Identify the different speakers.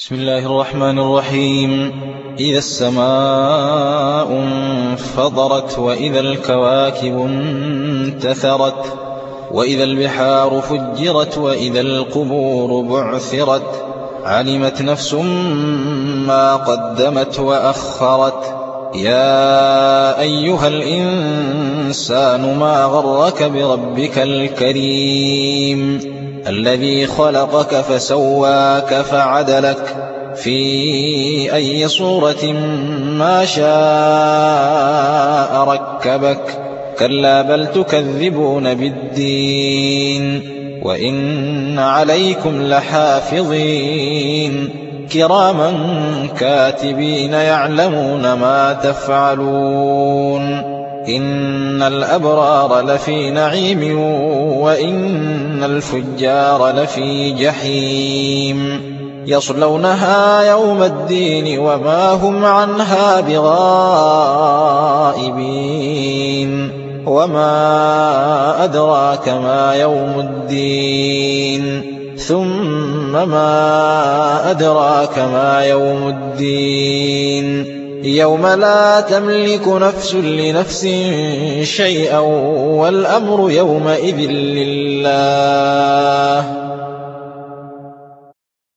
Speaker 1: بسم الله الرحمن الرحيم. إذا السماء انفطرت، وإذا الكواكب انتثرت، وإذا البحار فجرت، وإذا القبور بعثرت، علمت نفس ما قدمت وأخرت. يا أيها الإنسان ما غرك بربك الكريم الذي خلقك فسواك فعدلك في أي صورة ما شاء ركبك. كلا بل تكذبون بالدين، وإن عليكم لحافظين كراما كاتبين يعلمون ما تفعلون. إن الأبرار لفي نعيم، وإن الفجار لفي جحيم، يصلونها يوم الدين وما هم عنها بغائبين. وما أدراك ما يوم الدين، ثم ما أدراك ما يوم الدين. يوم لا تملك نفس لنفس شيئا، والأمر يومئذ لله.